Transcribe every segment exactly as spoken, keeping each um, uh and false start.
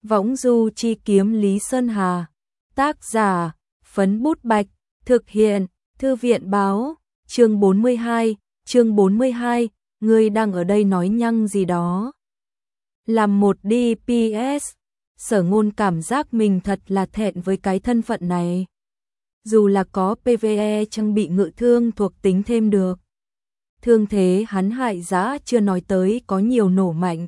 Võng du chi kiếm Lý Sơn Hà. Tác giả, Phấn Bút Bạch. Thực hiện, Thư viện báo. Chương bốn mươi hai, chương bốn mươi hai, ngươi đang ở đây nói nhăng gì đó. Làm một đê pê ét, Sở Ngôn cảm giác mình thật là thẹn với cái thân phận này. Dù là có pê vê e trang bị ngự thương thuộc tính thêm được. Thương thế hắn hại dã chưa nói tới có nhiều nổ mạnh.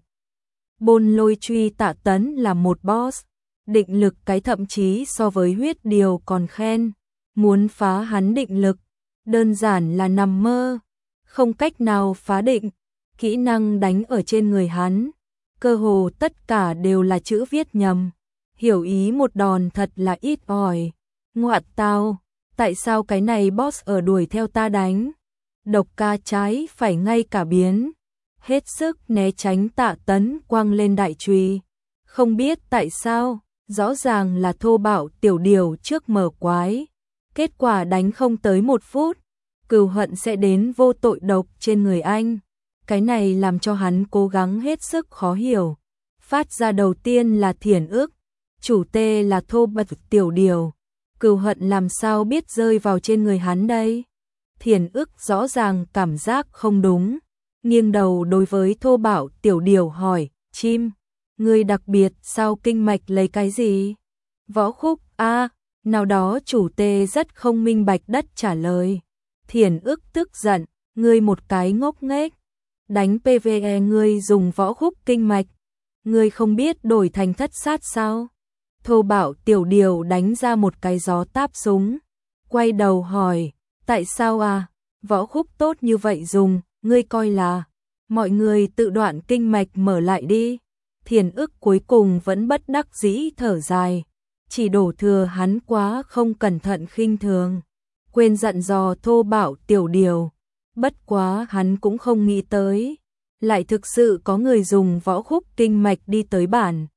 Bôn Lôi truy Tạ Tấn là một boss, định lực cái thậm chí so với huyết điều còn khen. Muốn phá hắn định lực, đơn giản là nằm mơ, không cách nào phá định. Kỹ năng đánh ở trên người hắn, cơ hồ tất cả đều là chữ viết nhầm. Hiểu ý một đòn thật là ít ỏi. Ngoạn tao, tại sao cái này boss ở đuổi theo ta đánh? Độc ca trái phải ngay cả biến. Hết sức né tránh Tạ Tấn quăng lên đại chùy. Không biết tại sao, rõ ràng là thô bạo tiểu điều trước mở quái. Kết quả đánh không tới một phút, cừu hận sẽ đến vô tội độc trên người anh. Cái này làm cho hắn cố gắng hết sức khó hiểu. Phát ra đầu tiên là thiền ức, chủ tê là thô bật tiểu điều. Cừu hận làm sao biết rơi vào trên người hắn đây? Thiền ức rõ ràng cảm giác không đúng. Nghiêng đầu đối với thô bạo tiểu điều hỏi, chim, người đặc biệt sao kinh mạch lấy cái gì? Võ Khúc, a nào đó chủ tê rất không minh bạch đất trả lời. Thiền ức tức giận, ngươi một cái ngốc nghếch, đánh pê vê e ngươi dùng Võ Khúc kinh mạch, ngươi không biết đổi thành thất sát sao? Thô bạo tiểu điều đánh ra một cái gió táp súng, quay đầu hỏi, tại sao à? Võ Khúc tốt như vậy dùng, ngươi coi là, mọi người tự đoạn kinh mạch mở lại đi. Thiền ức cuối cùng vẫn bất đắc dĩ thở dài, chỉ đổ thừa hắn quá không cẩn thận khinh thường, quên dặn dò thô bạo tiểu điều. Bất quá hắn cũng không nghĩ tới, lại thực sự có người dùng Võ Khúc kinh mạch đi tới bản.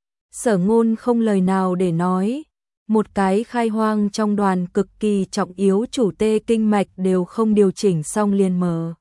Sở Ngôn không lời nào để nói, một cái khai hoang trong đoàn cực kỳ trọng yếu chủ tê kinh mạch đều không điều chỉnh xong liền mở.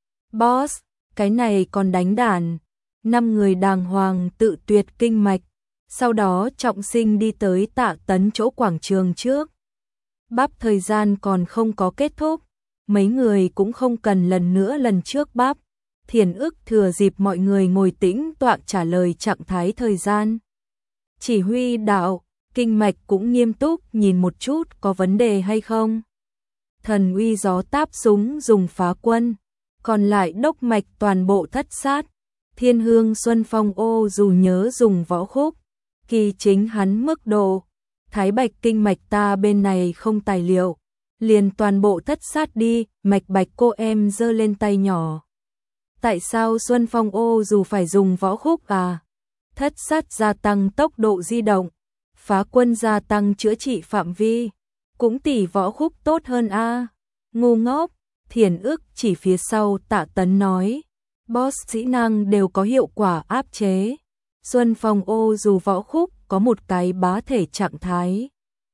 Boss, cái này còn đánh đàn. Năm người đàng hoàng tự tuyệt kinh mạch, sau đó trọng sinh đi tới Tạ Tấn chỗ quảng trường trước. Bắp thời gian còn không có kết thúc, mấy người cũng không cần lần nữa lần trước bắp. Thiền ức thừa dịp mọi người ngồi tĩnh tọa trả lời trạng thái thời gian. Chỉ huy đạo, kinh mạch cũng nghiêm túc nhìn một chút có vấn đề hay không. Thần uy gió táp súng dùng phá quân, còn lại đốc mạch toàn bộ thất sát. Thiên hương Xuân Phong ô dù nhớ dùng Võ Khúc, kỳ chính hắn mức độ. Thái bạch kinh mạch ta bên này không tài liệu, liền toàn bộ thất sát đi. Mạch bạch cô em giơ lên tay nhỏ. Tại sao Xuân Phong ô dù phải dùng Võ Khúc à? Thất sát gia tăng tốc độ di động, phá quân gia tăng chữa trị phạm vi, cũng tỷ Võ Khúc tốt hơn a. À? Ngu ngốc. Thiền ức chỉ phía sau Tạ Tấn nói, boss kỹ năng đều có hiệu quả áp chế. Xuân Phong ô dù Võ Khúc có một cái bá thể trạng thái,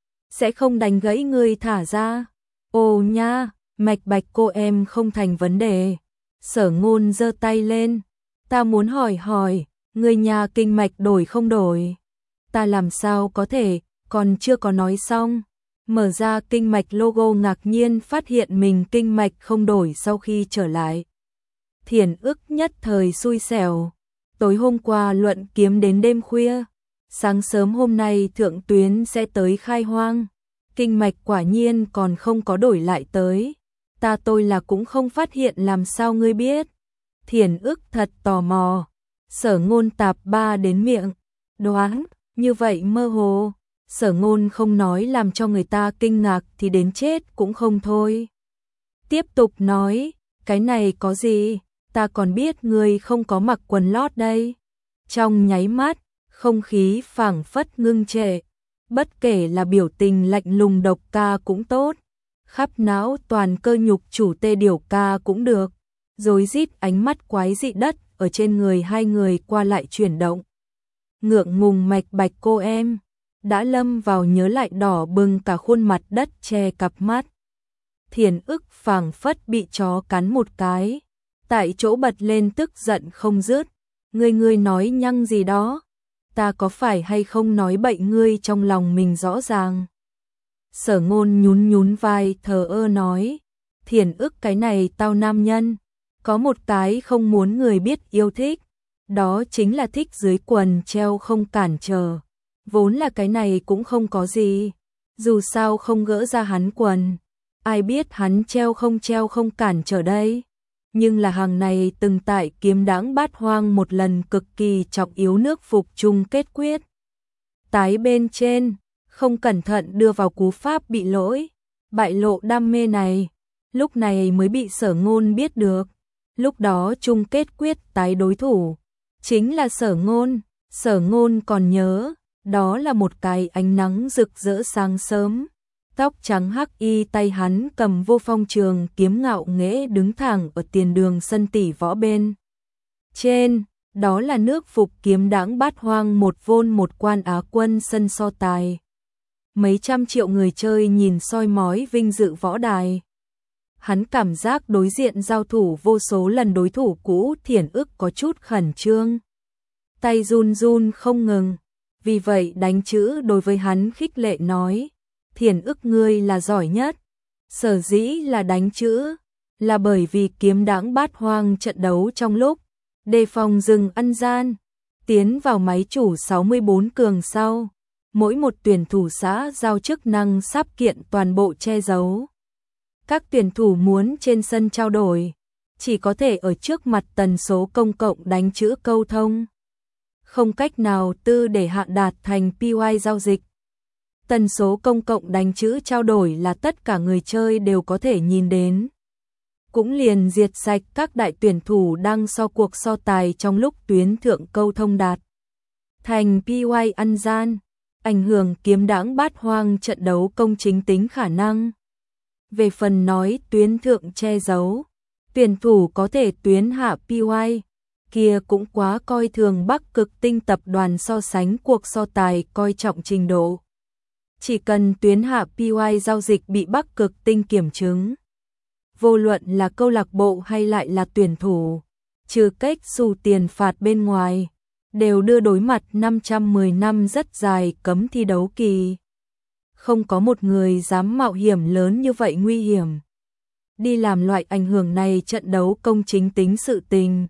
sẽ không đánh gãy người thả ra. Ồ nha, mạch bạch cô em không thành vấn đề. Sở Ngôn giơ tay lên, ta muốn hỏi hỏi, người nhà kinh mạch đổi không đổi? Ta làm sao có thể, còn chưa có nói xong. Mở ra kinh mạch logo ngạc nhiên phát hiện mình kinh mạch không đổi sau khi trở lại. Thiền ức nhất thời xui xẻo. Tối hôm qua luận kiếm đến đêm khuya, sáng sớm hôm nay thượng tuyến sẽ tới khai hoang. Kinh mạch quả nhiên còn không có đổi lại tới. Ta tôi là cũng không phát hiện, làm sao ngươi biết? Thiền ức thật tò mò. Sở Ngôn tạp ba đến miệng, đoán, như vậy mơ hồ. Sở Ngôn không nói làm cho người ta kinh ngạc thì đến chết cũng không thôi. Tiếp tục nói, cái này có gì, ta còn biết ngươi không có mặc quần lót đây. Trong nháy mắt, không khí phảng phất ngưng trệ, bất kể là biểu tình lạnh lùng độc ca cũng tốt, khắp não toàn cơ nhục chủ tê điều ca cũng được, rối rít ánh mắt quái dị đất ở trên người hai người qua lại chuyển động. Ngượng ngùng mạch bạch cô em đã lâm vào nhớ lại đỏ bừng cả khuôn mặt đất che cặp mắt. Thiền ức phảng phất bị chó cắn một cái, tại chỗ bật lên tức giận không dứt. Ngươi ngươi nói nhăng gì đó? ta có phải hay không nói bậy ngươi trong lòng mình rõ ràng. Sở Ngôn nhún nhún vai thờ ơ nói, Thiển ức cái này tao nam nhân, có một cái không muốn người biết yêu thích, đó chính là thích dưới quần treo không cản trở. Vốn là cái này cũng không có gì, dù sao không gỡ ra hắn quần, ai biết hắn treo không treo không cản trở đây. Nhưng là hàng này từng tại Kiếm Đãng Bát Hoang một lần cực kỳ trọng yếu nước phục chung kết quyết. Tái bên trên, không cẩn thận đưa vào cú pháp bị lỗi, bại lộ đam mê này, lúc này mới bị Sở Ngôn biết được. Lúc đó chung kết quyết tái đối thủ chính là Sở Ngôn. Sở Ngôn còn nhớ, đó là một cái ánh nắng rực rỡ sáng sớm, tóc trắng hắc y, tay hắn cầm vô phong trường kiếm ngạo nghễ đứng thẳng ở tiền đường sân tỷ võ bên trên, đó là nước phục Kiếm Đãng Bát Hoang một vôn một quan Á quân sân so tài. Mấy trăm triệu người chơi nhìn soi mói vinh dự võ đài. Hắn cảm giác đối diện giao thủ vô số lần đối thủ cũ Thiển ức có chút khẩn trương, tay run run không ngừng. Vì vậy đánh chữ đối với hắn khích lệ nói, Thiển ức ngươi là giỏi nhất. Sở dĩ là đánh chữ, là bởi vì Kiếm Đãng Bát Hoang trận đấu trong lúc đề phòng rừng ăn gian, tiến vào máy chủ sáu mươi bốn cường sau, mỗi một tuyển thủ xã giao chức năng sắp kiện toàn bộ che giấu. Các tuyển thủ muốn trên sân trao đổi, chỉ có thể ở trước mặt tần số công cộng đánh chữ câu thông, không cách nào tư để hạn đạt thành pê i giao dịch. Tần số công cộng đánh chữ trao đổi là tất cả người chơi đều có thể nhìn đến. Cũng liền diệt sạch các đại tuyển thủ đang so cuộc so tài trong lúc tuyến thượng câu thông đạt thành pê i ăn gian, ảnh hưởng Kiếm Đãng Bát Hoang trận đấu công chính tính khả năng. Về phần nói tuyến thượng che giấu, tuyển thủ có thể tuyến hạ pê i, kia cũng quá coi thường Bắc Cực Tinh tập đoàn so sánh cuộc so tài coi trọng trình độ. Chỉ cần tuyến hạ pê i giao dịch bị Bắc Cực Tinh kiểm chứng, vô luận là câu lạc bộ hay lại là tuyển thủ, trừ cách xù tiền phạt bên ngoài, đều đưa đối mặt năm trăm mười năm rất dài cấm thi đấu kỳ. Không có một người dám mạo hiểm lớn như vậy nguy hiểm đi làm loại ảnh hưởng này trận đấu công chính tính sự tình.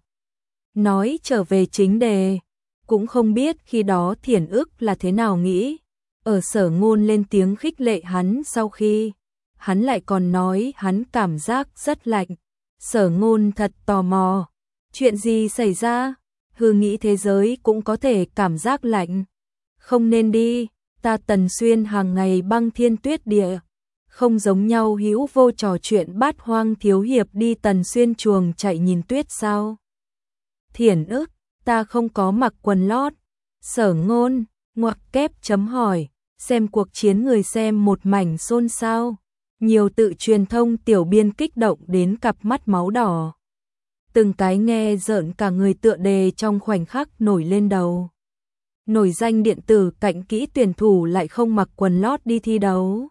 Nói trở về chính đề, cũng không biết khi đó Thiển ức là thế nào nghĩ. Ở Sở Ngôn lên tiếng khích lệ hắn sau khi, hắn lại còn nói hắn cảm giác rất lạnh. Sở Ngôn thật tò mò, chuyện gì xảy ra? Hư nghĩ thế giới cũng có thể cảm giác lạnh. Không nên đi, ta Tần Xuyên hàng ngày băng thiên tuyết địa, không giống nhau hữu vô trò chuyện Bát Hoang thiếu hiệp đi Tần Xuyên chuồng chạy nhìn tuyết sao? Thiển ức, ta không có mặc quần lót. Sở Ngôn, ngoặc kép chấm hỏi, xem cuộc chiến người xem một mảnh xôn xao. Nhiều tự truyền thông tiểu biên kích động đến cặp mắt máu đỏ. Từng cái nghe rợn cả người tựa đề trong khoảnh khắc nổi lên đầu. Nổi danh điện tử cạnh kỹ tuyển thủ lại không mặc quần lót đi thi đấu.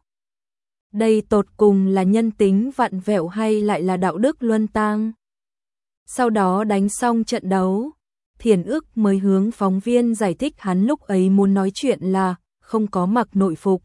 Đây tột cùng là nhân tính vặn vẹo hay lại là đạo đức luân tang? Sau đó đánh xong trận đấu, Thiển ức mới hướng phóng viên giải thích hắn lúc ấy muốn nói chuyện là không có mặc nội phục.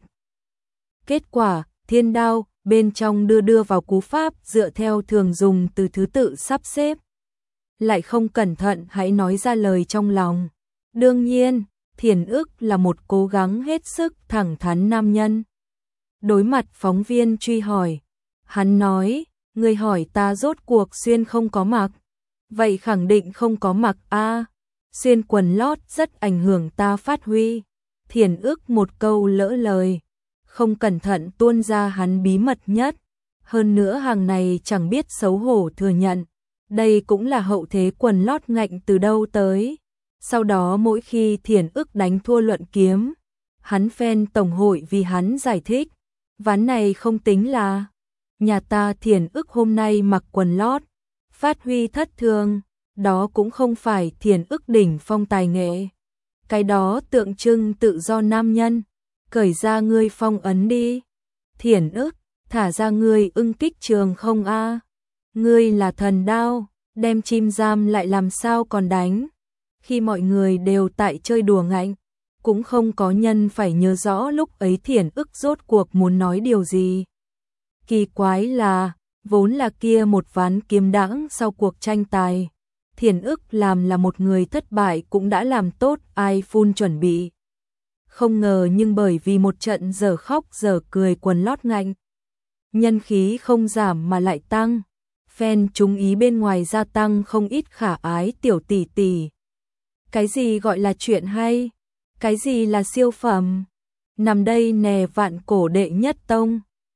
Kết quả, thiên đao, bên trong đưa đưa vào cú pháp dựa theo thường dùng từ thứ tự sắp xếp. Lại không cẩn thận hãy nói ra lời trong lòng. Đương nhiên, Thiển ức là một cố gắng hết sức thẳng thắn nam nhân. Đối mặt phóng viên truy hỏi, hắn nói, người hỏi ta rốt cuộc xuyên không có mặc. Vậy khẳng định không có mặc a. Xuyên quần lót rất ảnh hưởng ta phát huy. Thiển ức một câu lỡ lời, không cẩn thận tuôn ra hắn bí mật nhất. Hơn nữa hàng này chẳng biết xấu hổ thừa nhận. Đây cũng là hậu thế quần lót ngạnh từ đâu tới. Sau đó mỗi khi Thiển ức đánh thua luận kiếm, hắn fan tổng hội vì hắn giải thích. Ván này không tính là nhà ta Thiển ức hôm nay mặc quần lót, phát huy thất thường, đó cũng không phải Thiển ức đỉnh phong tài nghệ. Cái đó tượng trưng tự do nam nhân, cởi ra ngươi phong ấn đi. Thiển ức, thả ra ngươi ưng kích trường không a? Ngươi là thần đao, đem chim giam lại làm sao còn đánh? Khi mọi người đều tại chơi đùa ngạnh, cũng không có nhân phải nhớ rõ lúc ấy Thiển ức rốt cuộc muốn nói điều gì. Kỳ quái là, vốn là kia một ván kiếm đãng sau cuộc tranh tài. Thiển ức làm là một người thất bại cũng đã làm tốt ai phun chuẩn bị. Không ngờ nhưng bởi vì một trận giờ khóc giờ cười quần lót ngạnh. Nhân khí không giảm mà lại tăng. Fan chúng ý bên ngoài gia tăng không ít khả ái tiểu tỷ tỷ. Cái gì gọi là chuyện hay? Cái gì là siêu phẩm? Nằm đây nè vạn cổ đệ nhất tông.